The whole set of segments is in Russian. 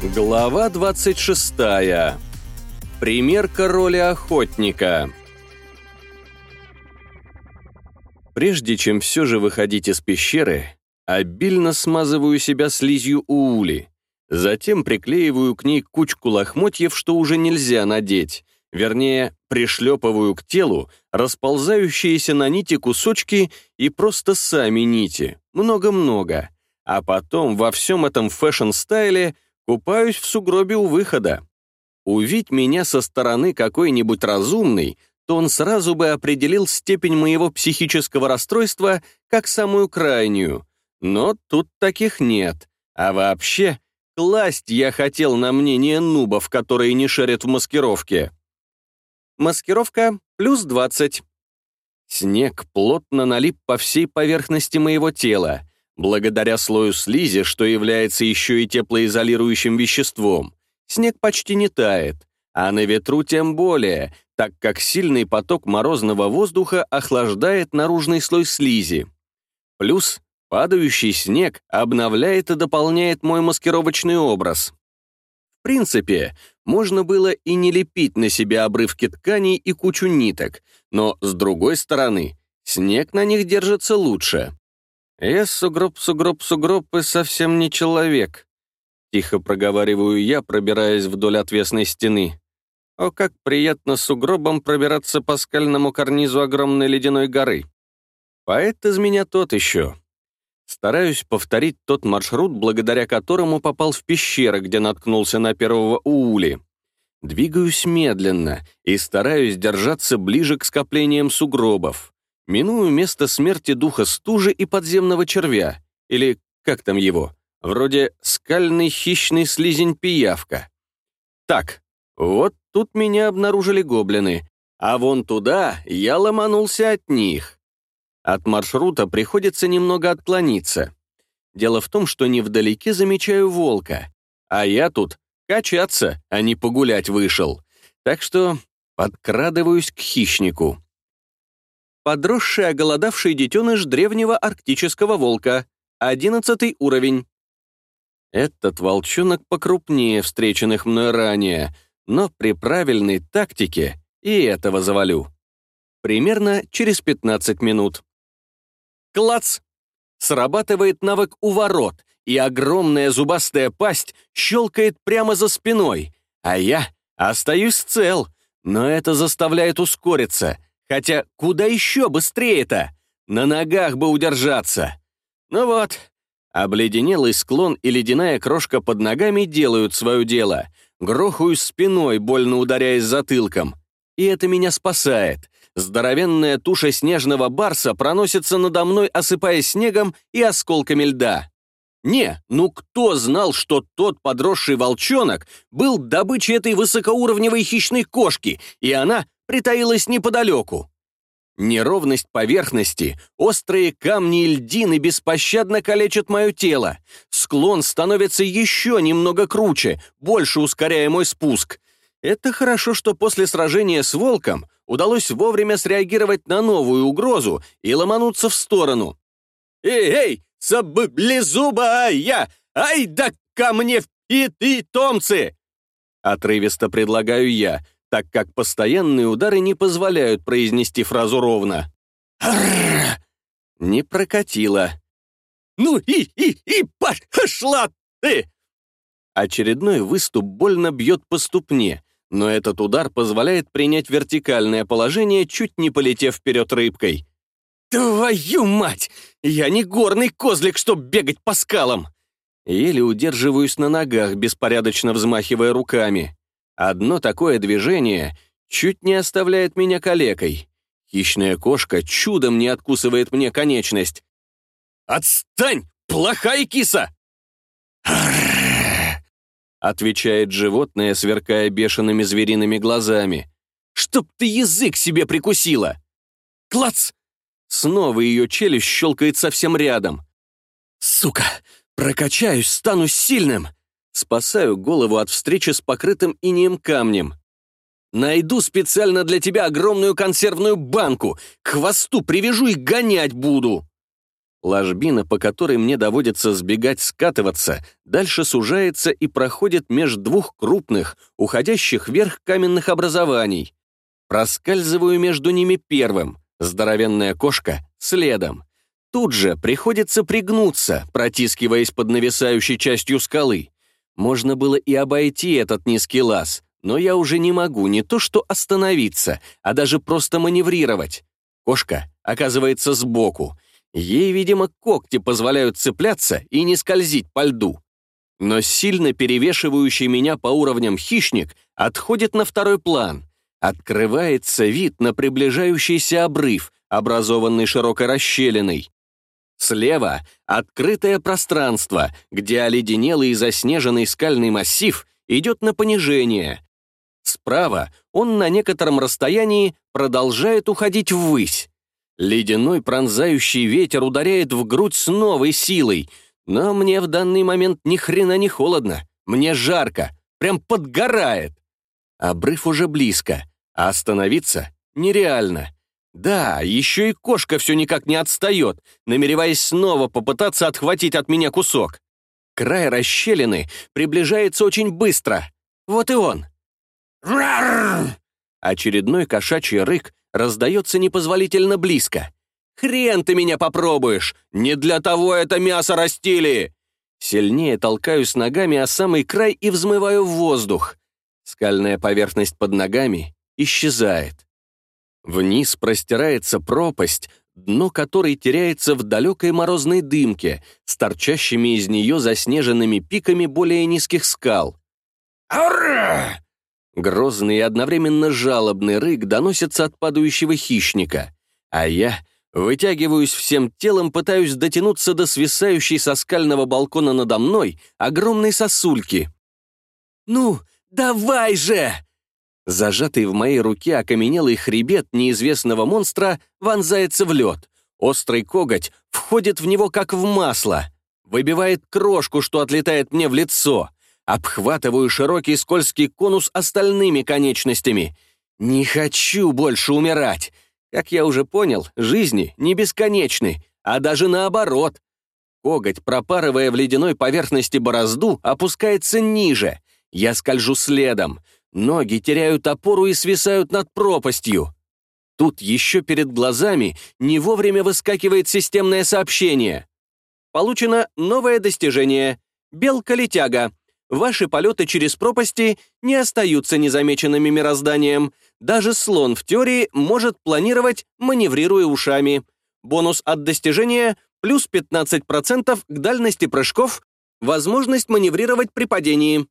Глава 26. Примерка роли охотника. Прежде чем все же выходить из пещеры, обильно смазываю себя слизью уули. Затем приклеиваю к ней кучку лохмотьев, что уже нельзя надеть. Вернее, пришлепываю к телу расползающиеся на нити кусочки и просто сами нити. Много-много. А потом во всем этом фэшн-стайле купаюсь в сугробе у выхода. Увидь меня со стороны какой-нибудь разумный, то он сразу бы определил степень моего психического расстройства как самую крайнюю. Но тут таких нет. А вообще, класть я хотел на мнение нубов, которые не шарят в маскировке. Маскировка плюс 20. Снег плотно налип по всей поверхности моего тела, благодаря слою слизи, что является еще и теплоизолирующим веществом. Снег почти не тает, а на ветру тем более, так как сильный поток морозного воздуха охлаждает наружный слой слизи. Плюс падающий снег обновляет и дополняет мой маскировочный образ. В принципе, можно было и не лепить на себя обрывки тканей и кучу ниток, но, с другой стороны, снег на них держится лучше. «Я сугроб, и совсем не человек», — тихо проговариваю я, пробираясь вдоль отвесной стены. О, как приятно сугробом пробираться по скальному карнизу огромной ледяной горы. Поэт из меня тот еще. Стараюсь повторить тот маршрут, благодаря которому попал в пещеры, где наткнулся на первого уули. Двигаюсь медленно и стараюсь держаться ближе к скоплениям сугробов. Миную место смерти духа стужи и подземного червя, или как там его, вроде скальный хищный слизень-пиявка. Так, вот тут меня обнаружили гоблины, а вон туда я ломанулся от них. От маршрута приходится немного отклониться. Дело в том, что невдалеке замечаю волка, а я тут качаться, а не погулять вышел. Так что подкрадываюсь к хищнику. Подросший оголодавший детеныш древнего арктического волка, 11 уровень. Этот волчонок покрупнее встреченных мной ранее, но при правильной тактике и этого завалю. Примерно через 15 минут. Клац! Срабатывает навык «Уворот», и огромная зубастая пасть щелкает прямо за спиной, а я остаюсь цел, но это заставляет ускориться, хотя куда еще быстрее-то? На ногах бы удержаться. Ну вот, обледенелый склон и ледяная крошка под ногами делают свое дело. Грохаю спиной, больно ударяясь затылком. И это меня спасает. Здоровенная туша снежного барса проносится надо мной, осыпая снегом и осколками льда. Не, ну кто знал, что тот подросший волчонок был добычей этой высокоуровневой хищной кошки, и она притаилась неподалеку? Неровность поверхности, острые камни и льдины беспощадно калечат мое тело. Склон становится еще немного круче, больше ускоряя мой спуск. Это хорошо, что после сражения с волком удалось вовремя среагировать на новую угрозу и ломануться в сторону. «Эй, саблезубая! Ай да ко мне в питомцы!» Отрывисто предлагаю я, так как постоянные удары не позволяют произнести фразу ровно. «Арррр!» Не прокатило. «Ну и пошла ты!» Очередной выступ больно бьет по ступне, но этот удар позволяет принять вертикальное положение, чуть не полетев вперед рыбкой. «Твою мать! Я не горный козлик, чтоб бегать по скалам!» Еле удерживаюсь на ногах, беспорядочно взмахивая руками. Одно такое движение чуть не оставляет меня калекой. Хищная кошка чудом не откусывает мне конечность. «Отстань, плохая киса!» отвечает животное, сверкая бешеными звериными глазами. «Чтоб ты язык себе прикусила!» Клац! Снова ее челюсть щелкает совсем рядом. «Сука! Прокачаюсь, стану сильным!» Спасаю голову от встречи с покрытым инеем камнем. «Найду специально для тебя огромную консервную банку, к хвосту привяжу и гонять буду!» Ложбина, по которой мне доводится сбегать-скатываться, дальше сужается и проходит меж двух крупных, уходящих вверх каменных образований. Проскальзываю между ними первым, здоровенная кошка — следом. Тут же приходится пригнуться, протискиваясь под нависающей частью скалы. Можно было и обойти этот низкий лаз, но я уже не могу не то что остановиться, а даже просто маневрировать. Кошка оказывается сбоку. Ей, видимо, когти позволяют цепляться и не скользить по льду. Но сильно перевешивающий меня по уровням хищник отходит на второй план. Открывается вид на приближающийся обрыв, образованный широкой расщелиной. Слева — открытое пространство, где оледенелый и заснеженный скальный массив идет на понижение. Справа он на некотором расстоянии продолжает уходить ввысь. Ледяной пронзающий ветер ударяет в грудь с новой силой, но мне в данный момент ни хрена не холодно, мне жарко, прям подгорает. Обрыв уже близко, а остановиться нереально. Да, еще и кошка все никак не отстает, намереваясь снова попытаться отхватить от меня кусок. Край расщелины приближается очень быстро. Вот и он. Очередной кошачий рык раздается непозволительно близко. «Хрен ты меня попробуешь! Не для того это мясо растили!» Сильнее толкаюсь ногами о самый край и взмываю в воздух. Скальная поверхность под ногами исчезает. Вниз простирается пропасть, дно которой теряется в далекой морозной дымке, с торчащими из нее заснеженными пиками более низких скал. «Аура!» Грозный и одновременно жалобный рык доносится от падающего хищника, а я вытягиваюсь всем телом, пытаюсь дотянуться до свисающей со скального балкона надо мной огромной сосульки. «Ну, давай же!» Зажатый в моей руке окаменелый хребет неизвестного монстра вонзается в лед. Острый коготь входит в него как в масло, выбивает крошку, что отлетает мне в лицо. Обхватываю широкий скользкий конус остальными конечностями. Не хочу больше умирать. Как я уже понял, жизни не бесконечны, а даже наоборот. Коготь, пропарывая в ледяной поверхности борозду, опускается ниже. Я скольжу следом. Ноги теряют опору и свисают над пропастью. Тут еще перед глазами не вовремя выскакивает системное сообщение. Получено новое достижение. Белка-летяга. Ваши полеты через пропасти не остаются незамеченными мирозданием. Даже слон в теории может планировать, маневрируя ушами. Бонус от достижения плюс 15% к дальности прыжков, возможность маневрировать при падении.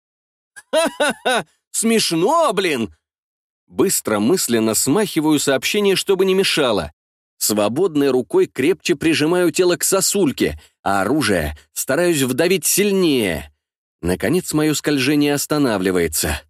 Ха-ха-ха! Смешно, блин! Быстро мысленно смахиваю сообщение, чтобы не мешало. Свободной рукой крепче прижимаю тело к сосульке, а оружие стараюсь вдавить сильнее. Наконец, мое скольжение останавливается.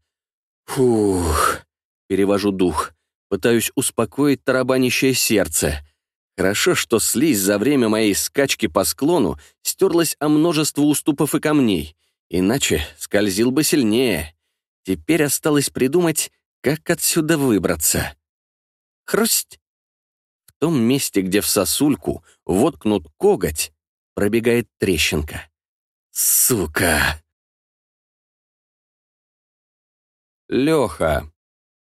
Фух. Перевожу дух. Пытаюсь успокоить тарабанящее сердце. Хорошо, что слизь за время моей скачки по склону стерлась о множество уступов и камней. Иначе скользил бы сильнее. Теперь осталось придумать, как отсюда выбраться. Хрусть! В том месте, где в сосульку воткнут коготь, пробегает трещинка. Сука! Леха.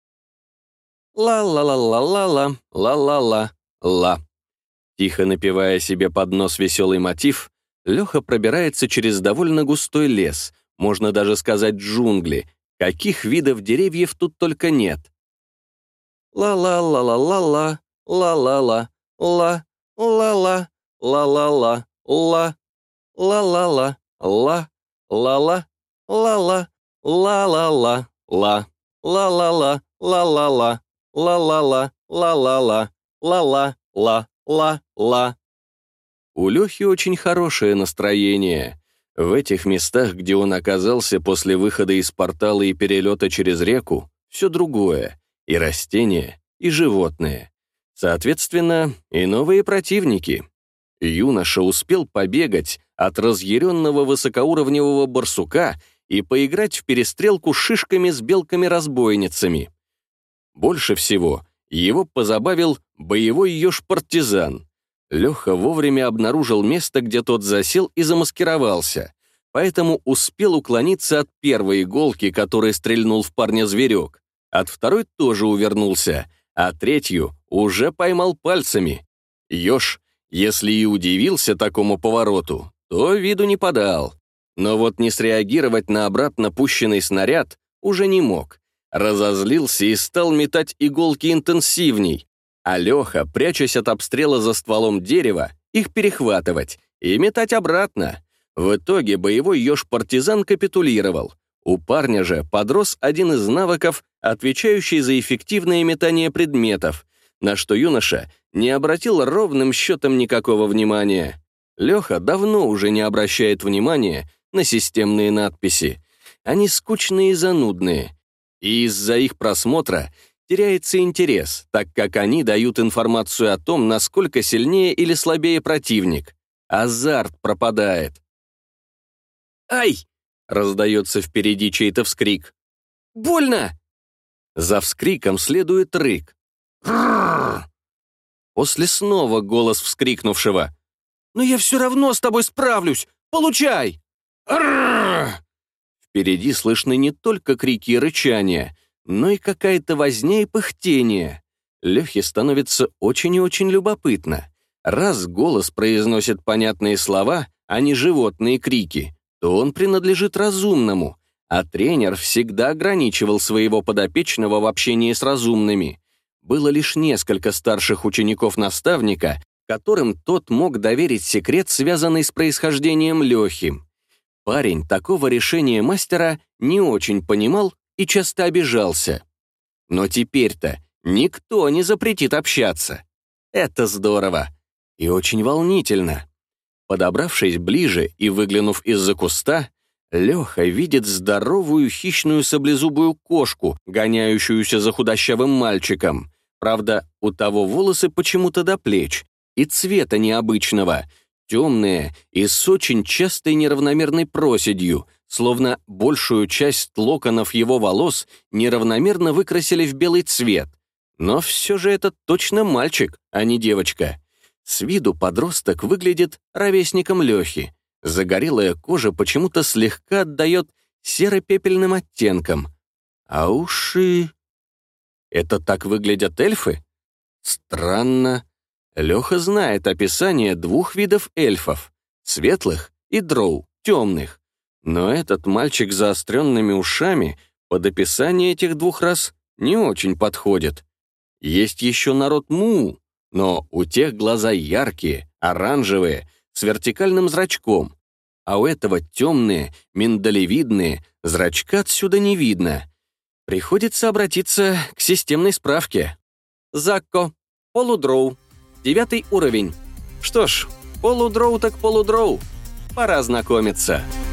Ла-ла-ла-ла-ла-ла, ла-ла-ла-ла. Тихо напевая себе под нос веселый мотив, Леха пробирается через довольно густой лес, можно даже сказать джунгли, каких видов деревьев тут только нет. Ла-ла-ла-ла-ла-ла, ла-ла-ла, ла, ла-ла, ла-ла-ла, ла, ла-ла-ла, ла, ла-ла, ла-ла, ла-ла-ла, ла, ла-ла-ла, ла-ла-ла, ла-ла-ла, ла-ла-ла, ла-ла-ла, ла-ла. У Лехи очень хорошее настроение. В этих местах, где он оказался после выхода из портала и перелета через реку, все другое. И растения, и животные. Соответственно, и новые противники. Юноша успел побегать от разъяренного высокоуровневого барсука и поиграть в перестрелку с шишками с белками-разбойницами. Больше всего его позабавил боевой еж-партизан. Леха вовремя обнаружил место, где тот засел, и замаскировался, поэтому успел уклониться от первой иголки, которой стрельнул в парня зверек. От второй тоже увернулся, а третью уже поймал пальцами. Еж, если и удивился такому повороту, то виду не подал. Но вот не среагировать на обратно пущенный снаряд уже не мог. Разозлился и стал метать иголки интенсивней, а Леха, прячась от обстрела за стволом дерева, их перехватывать и метать обратно. В итоге боевой еж-партизан капитулировал. У парня же подрос один из навыков, отвечающий за эффективное метание предметов, на что юноша не обратил ровным счетом никакого внимания. Леха давно уже не обращает внимания на системные надписи. Они скучные и занудные. И из-за их просмотра теряется интерес, так как они дают информацию о том, насколько сильнее или слабее противник. Азарт пропадает. «Ай!» — раздается впереди чей-то вскрик. «Больно!» За вскриком следует рык. После снова голос вскрикнувшего. «Но я все равно с тобой справлюсь! Получай!» Впереди слышны не только крики и рычания, но и какая-то возня и пыхтение. Лехе становится очень и очень любопытно. Раз голос произносит понятные слова, а не животные крики, то он принадлежит разумному, а тренер всегда ограничивал своего подопечного в общении с разумными. Было лишь несколько старших учеников наставника, которым тот мог доверить секрет, связанный с происхождением Лехи. Парень такого решения мастера не очень понимал и часто обижался. Но теперь-то никто не запретит общаться. Это здорово и очень волнительно. Подобравшись ближе и выглянув из-за куста, Леха видит здоровую хищную саблезубую кошку, гоняющуюся за худощавым мальчиком. Правда, у того волосы почему-то до плеч, и цвета необычного, темные и с очень частой неравномерной проседью, словно большую часть локонов его волос неравномерно выкрасили в белый цвет. Но все же это точно мальчик, а не девочка. С виду подросток выглядит ровесником Лехи. Загорелая кожа почему-то слегка отдает серо-пепельным оттенком. А уши... Это так выглядят эльфы? Странно. Леха знает описание двух видов эльфов — светлых и дроу, темных. Но этот мальчик с заостренными ушами под описание этих двух рас не очень подходит. Есть еще народ Муу, но у тех глаза яркие, оранжевые, с вертикальным зрачком, а у этого темные, миндалевидные, зрачка отсюда не видно. Приходится обратиться к системной справке. Закко, полудроу, 9 уровень. Что ж, полудроу так полудроу. Пора знакомиться.